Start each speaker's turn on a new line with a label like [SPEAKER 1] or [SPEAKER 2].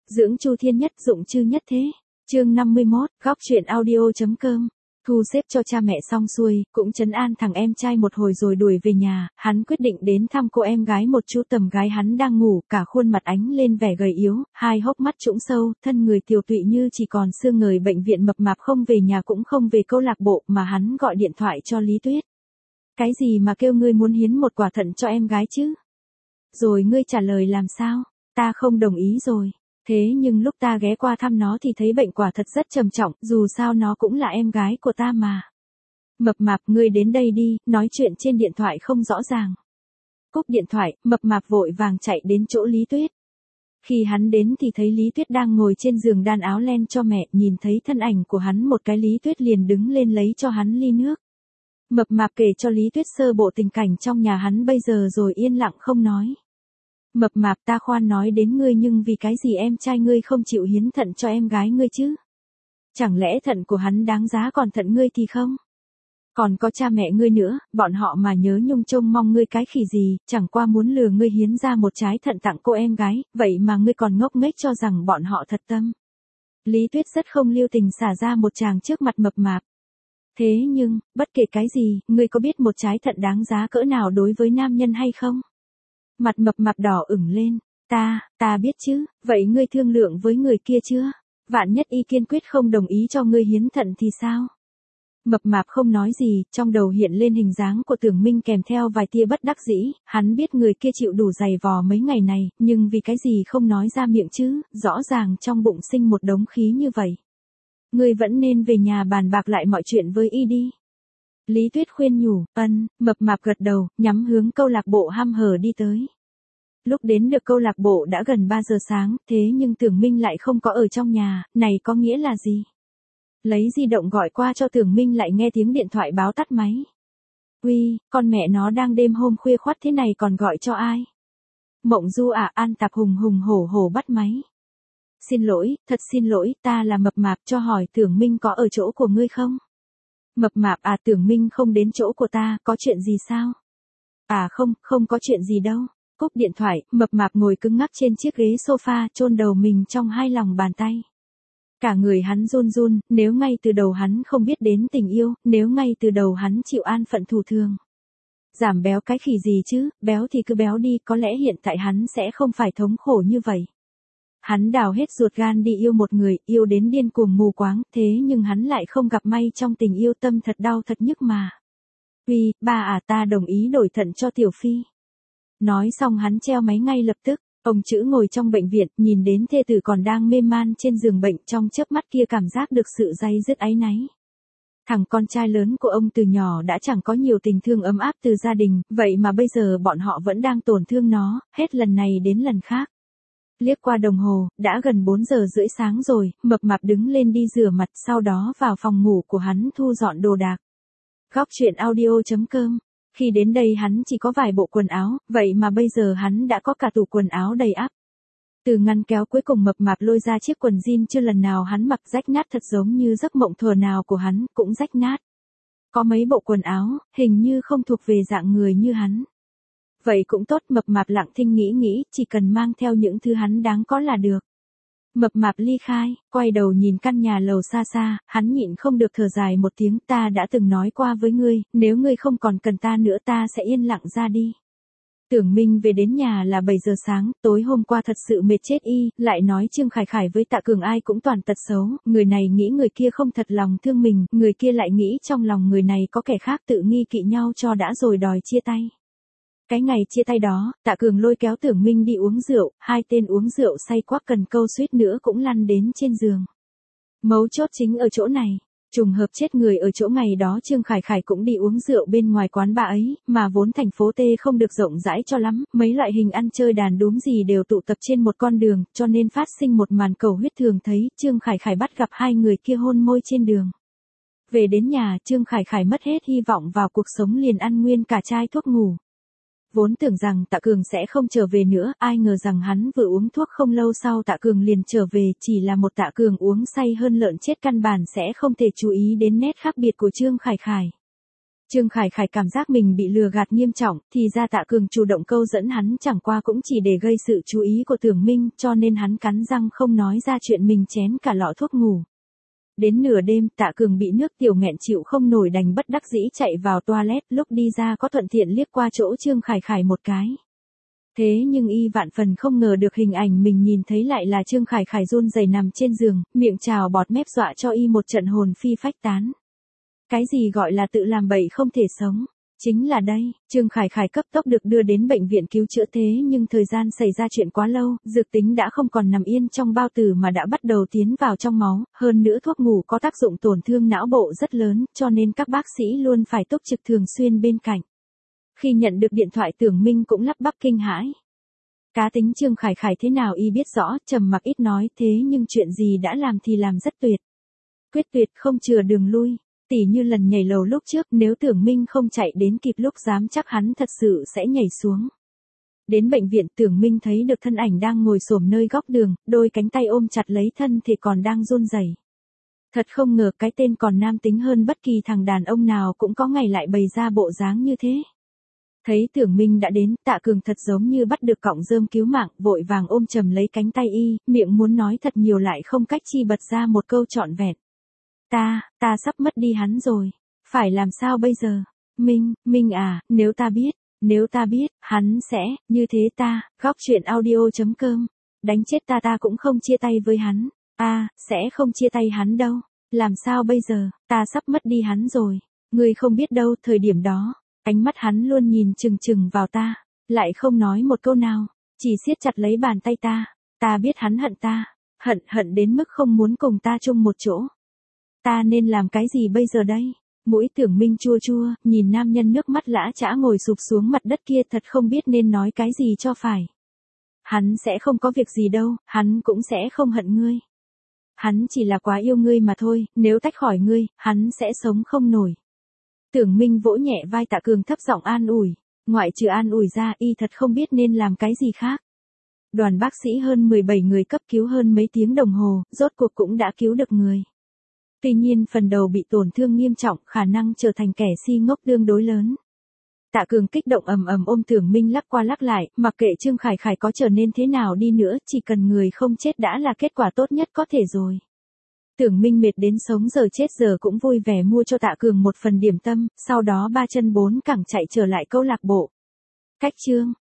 [SPEAKER 1] Dưỡng Chu Thiên Nhất dụng chư nhất thế. Chương 51, góc truyện audio.com. Thu xếp cho cha mẹ xong xuôi, cũng trấn an thằng em trai một hồi rồi đuổi về nhà, hắn quyết định đến thăm cô em gái một chút. Tầm gái hắn đang ngủ, cả khuôn mặt ánh lên vẻ gầy yếu, hai hốc mắt trũng sâu, thân người tiều tụy như chỉ còn xương ngời. Bệnh viện mập mạp, không về nhà cũng không về câu lạc bộ, mà hắn gọi điện thoại cho Lý Tuyết. Cái gì mà kêu ngươi muốn hiến một quả thận cho em gái chứ? Rồi ngươi trả lời làm sao? Ta không đồng ý rồi. Thế nhưng lúc ta ghé qua thăm nó thì thấy bệnh quả thật rất trầm trọng, dù sao nó cũng là em gái của ta mà. Mập mạp, ngươi đến đây đi, nói chuyện trên điện thoại không rõ ràng. Cúp điện thoại, mập mạp vội vàng chạy đến chỗ Lý Tuyết. Khi hắn đến thì thấy Lý Tuyết đang ngồi trên giường đan áo len cho mẹ, nhìn thấy thân ảnh của hắn một cái, Lý Tuyết liền đứng lên lấy cho hắn ly nước. Mập mạp kể cho Lý Tuyết sơ bộ tình cảnh trong nhà hắn bây giờ rồi yên lặng không nói. Mập mạp, ta khoan nói đến ngươi, nhưng vì cái gì em trai ngươi không chịu hiến thận cho em gái ngươi chứ? Chẳng lẽ thận của hắn đáng giá còn thận ngươi thì không? Còn có cha mẹ ngươi nữa, bọn họ mà nhớ nhung trông mong ngươi cái khỉ gì, chẳng qua muốn lừa ngươi hiến ra một trái thận tặng cô em gái, vậy mà ngươi còn ngốc nghếch cho rằng bọn họ thật tâm. Lý Tuyết rất không lưu tình xả ra một tràng trước mặt mập mạp. Thế nhưng, bất kể cái gì, ngươi có biết một trái thận đáng giá cỡ nào đối với nam nhân hay không? Mặt mập mạp đỏ ửng lên. Ta biết chứ, vậy ngươi thương lượng với người kia chưa? Vạn nhất y kiên quyết không đồng ý cho ngươi hiến thận thì sao? Mập mạp không nói gì, trong đầu hiện lên hình dáng của Tưởng Minh kèm theo vài tia bất đắc dĩ, hắn biết người kia chịu đủ giày vò mấy ngày này, nhưng vì cái gì không nói ra miệng chứ, rõ ràng trong bụng sinh một đống khí như vậy. Ngươi vẫn nên về nhà bàn bạc lại mọi chuyện với y đi. Lý Tuyết khuyên nhủ, mập mạp gật đầu, nhắm hướng câu lạc bộ hăm hở đi tới. Lúc đến được câu lạc bộ đã gần 3 giờ sáng, thế nhưng Tưởng Minh lại không có ở trong nhà, này có nghĩa là gì? Lấy di động gọi qua cho Tưởng Minh lại nghe tiếng điện thoại báo tắt máy. Uy, con mẹ nó đang đêm hôm khuya khoắt thế này còn gọi cho ai? Mộng Du à? An Tạp hùng hùng hổ hổ bắt máy. Xin lỗi, thật xin lỗi, ta là mập mạp, cho hỏi Tưởng Minh có ở chỗ của ngươi không? Mập mạp à? Tưởng Minh không đến chỗ của ta, có chuyện gì sao? À không có chuyện gì đâu. Cúp điện thoại, mập mạp ngồi cứng ngắc trên chiếc ghế sofa, chôn đầu mình trong hai lòng bàn tay. Cả người hắn run run, nếu ngay từ đầu hắn không biết đến tình yêu, nếu ngay từ đầu hắn chịu an phận thủ thường. Giảm béo cái khỉ gì chứ, béo thì cứ béo đi, có lẽ hiện tại hắn sẽ không phải thống khổ như vậy. Hắn đào hết ruột gan đi yêu một người, yêu đến điên cuồng mù quáng, thế nhưng hắn lại không gặp may trong tình yêu, tâm thật đau thật nhức mà. Uy, ba à, ta đồng ý đổi thận cho Tiểu Phi. Nói xong hắn treo máy ngay lập tức. Ông Chữ ngồi trong bệnh viện, nhìn đến thê tử còn đang mê man trên giường bệnh, trong chớp mắt kia cảm giác được sự day dứt áy náy. Thằng con trai lớn của ông từ nhỏ đã chẳng có nhiều tình thương ấm áp từ gia đình, vậy mà bây giờ bọn họ vẫn đang tổn thương nó, hết lần này đến lần khác. Liếc qua đồng hồ, đã gần 4 giờ rưỡi sáng rồi, mập mạp đứng lên đi rửa mặt, sau đó vào phòng ngủ của hắn thu dọn đồ đạc. Góc truyện audio.com. Khi đến đây hắn chỉ có vài bộ quần áo, vậy mà bây giờ hắn đã có cả tủ quần áo đầy ắp. Từ ngăn kéo cuối cùng mập mạp lôi ra chiếc quần jean chưa lần nào hắn mặc, rách nát thật giống như giấc mộng thuở nào của hắn, cũng rách nát. Có mấy bộ quần áo, hình như không thuộc về dạng người như hắn. Vậy cũng tốt, mập mạp lặng thinh nghĩ, chỉ cần mang theo những thứ hắn đáng có là được. Mập mạp ly khai, quay đầu nhìn căn nhà lầu xa xa, hắn nhịn không được thở dài một tiếng, ta đã từng nói qua với ngươi, nếu ngươi không còn cần ta nữa ta sẽ yên lặng ra đi. Tưởng Minh về đến nhà là 7 giờ sáng, tối hôm qua thật sự mệt chết y, lại nói Trương Khải Khải với Tạ Cường ai cũng toàn tật xấu, người này nghĩ người kia không thật lòng thương mình, người kia lại nghĩ trong lòng người này có kẻ khác, tự nghi kỵ nhau cho đã rồi đòi chia tay. Cái ngày chia tay đó, Tạ Cường lôi kéo Tưởng Minh đi uống rượu, hai tên uống rượu say quắc cần câu suýt nữa cũng lăn đến trên giường. Mấu chốt chính ở chỗ này, trùng hợp chết người ở chỗ ngày đó Trương Khải Khải cũng đi uống rượu bên ngoài quán bar ấy, mà vốn thành phố T không được rộng rãi cho lắm, mấy loại hình ăn chơi đàn đúm gì đều tụ tập trên một con đường, cho nên phát sinh một màn cầu huyết thường thấy, Trương Khải Khải bắt gặp hai người kia hôn môi trên đường. Về đến nhà, Trương Khải Khải mất hết hy vọng vào cuộc sống, liền ăn nguyên cả chai thuốc ngủ. Vốn tưởng rằng Tạ Cường sẽ không trở về nữa, ai ngờ rằng hắn vừa uống thuốc không lâu sau Tạ Cường liền trở về, chỉ là một Tạ Cường uống say hơn lợn chết, căn bản sẽ không thể chú ý đến nét khác biệt của Trương Khải Khải. Trương Khải Khải cảm giác mình bị lừa gạt nghiêm trọng, thì ra Tạ Cường chủ động câu dẫn hắn chẳng qua cũng chỉ để gây sự chú ý của Tưởng Minh, cho nên hắn cắn răng không nói ra chuyện mình chén cả lọ thuốc ngủ. Đến nửa đêm, Tạ Cường bị nước tiểu nghẹn chịu không nổi đành bất đắc dĩ chạy vào toilet, lúc đi ra có thuận tiện liếc qua chỗ Trương Khải Khải một cái. Thế nhưng y vạn phần không ngờ được hình ảnh mình nhìn thấy lại là Trương Khải Khải run rẩy nằm trên giường, miệng trào bọt mép dọa cho y một trận hồn phi phách tán. Cái gì gọi là tự làm bậy không thể sống? Chính là đây, Trương Khải Khải cấp tốc được đưa đến bệnh viện cứu chữa thế nhưng thời gian xảy ra chuyện quá lâu, dược tính đã không còn nằm yên trong bao tử mà đã bắt đầu tiến vào trong máu, hơn nữa thuốc ngủ có tác dụng tổn thương não bộ rất lớn, cho nên các bác sĩ luôn phải túc trực thường xuyên bên cạnh. Khi nhận được điện thoại Tưởng Minh cũng lắp bắp kinh hãi. Cá tính Trương Khải Khải thế nào y biết rõ, trầm mặc ít nói thế nhưng chuyện gì đã làm thì làm rất tuyệt. Quyết tuyệt không chừa đường lui. Tỉ như lần nhảy lầu lúc trước, nếu Tưởng Minh không chạy đến kịp lúc dám chắc hắn thật sự sẽ nhảy xuống. Đến bệnh viện Tưởng Minh thấy được thân ảnh đang ngồi xổm nơi góc đường, đôi cánh tay ôm chặt lấy thân thì còn đang run rẩy. Thật không ngờ cái tên còn nam tính hơn bất kỳ thằng đàn ông nào cũng có ngày lại bày ra bộ dáng như thế. Thấy Tưởng Minh đã đến, Tạ Cường thật giống như bắt được cọng rơm cứu mạng, vội vàng ôm chầm lấy cánh tay y, miệng muốn nói thật nhiều lại không cách chi bật ra một câu trọn vẹn. Ta sắp mất đi hắn rồi. Phải làm sao bây giờ? Minh à, nếu ta biết, hắn sẽ, như thế ta, góc chuyện audio.com. Đánh chết ta cũng không chia tay với hắn. Sẽ không chia tay hắn đâu. Làm sao bây giờ, ta sắp mất đi hắn rồi. Ngươi không biết đâu, thời điểm đó, ánh mắt hắn luôn nhìn chừng chừng vào ta, lại không nói một câu nào, chỉ siết chặt lấy bàn tay ta. Ta biết hắn hận ta, hận đến mức không muốn cùng ta chung một chỗ. Ta nên làm cái gì bây giờ đây? Mũi Tưởng Minh chua chua, nhìn nam nhân nước mắt lã chã ngồi sụp xuống mặt đất kia thật không biết nên nói cái gì cho phải. Hắn sẽ không có việc gì đâu, hắn cũng sẽ không hận ngươi. Hắn chỉ là quá yêu ngươi mà thôi, nếu tách khỏi ngươi, hắn sẽ sống không nổi. Tưởng Minh vỗ nhẹ vai Tạ Cường thấp giọng an ủi, ngoại trừ an ủi ra y thật không biết nên làm cái gì khác. Đoàn bác sĩ hơn 17 người cấp cứu hơn mấy tiếng đồng hồ, rốt cuộc cũng đã cứu được người. Tuy nhiên phần đầu bị tổn thương nghiêm trọng, khả năng trở thành kẻ si ngốc tương đối lớn. Tạ Cường kích động ầm ầm ôm Tưởng Minh lắc qua lắc lại, mặc kệ Trương Khải Khải có trở nên thế nào đi nữa, chỉ cần người không chết đã là kết quả tốt nhất có thể rồi. Tưởng Minh mệt đến sống giờ chết giờ cũng vui vẻ mua cho Tạ Cường một phần điểm tâm, sau đó ba chân bốn cẳng chạy trở lại câu lạc bộ. Cách chương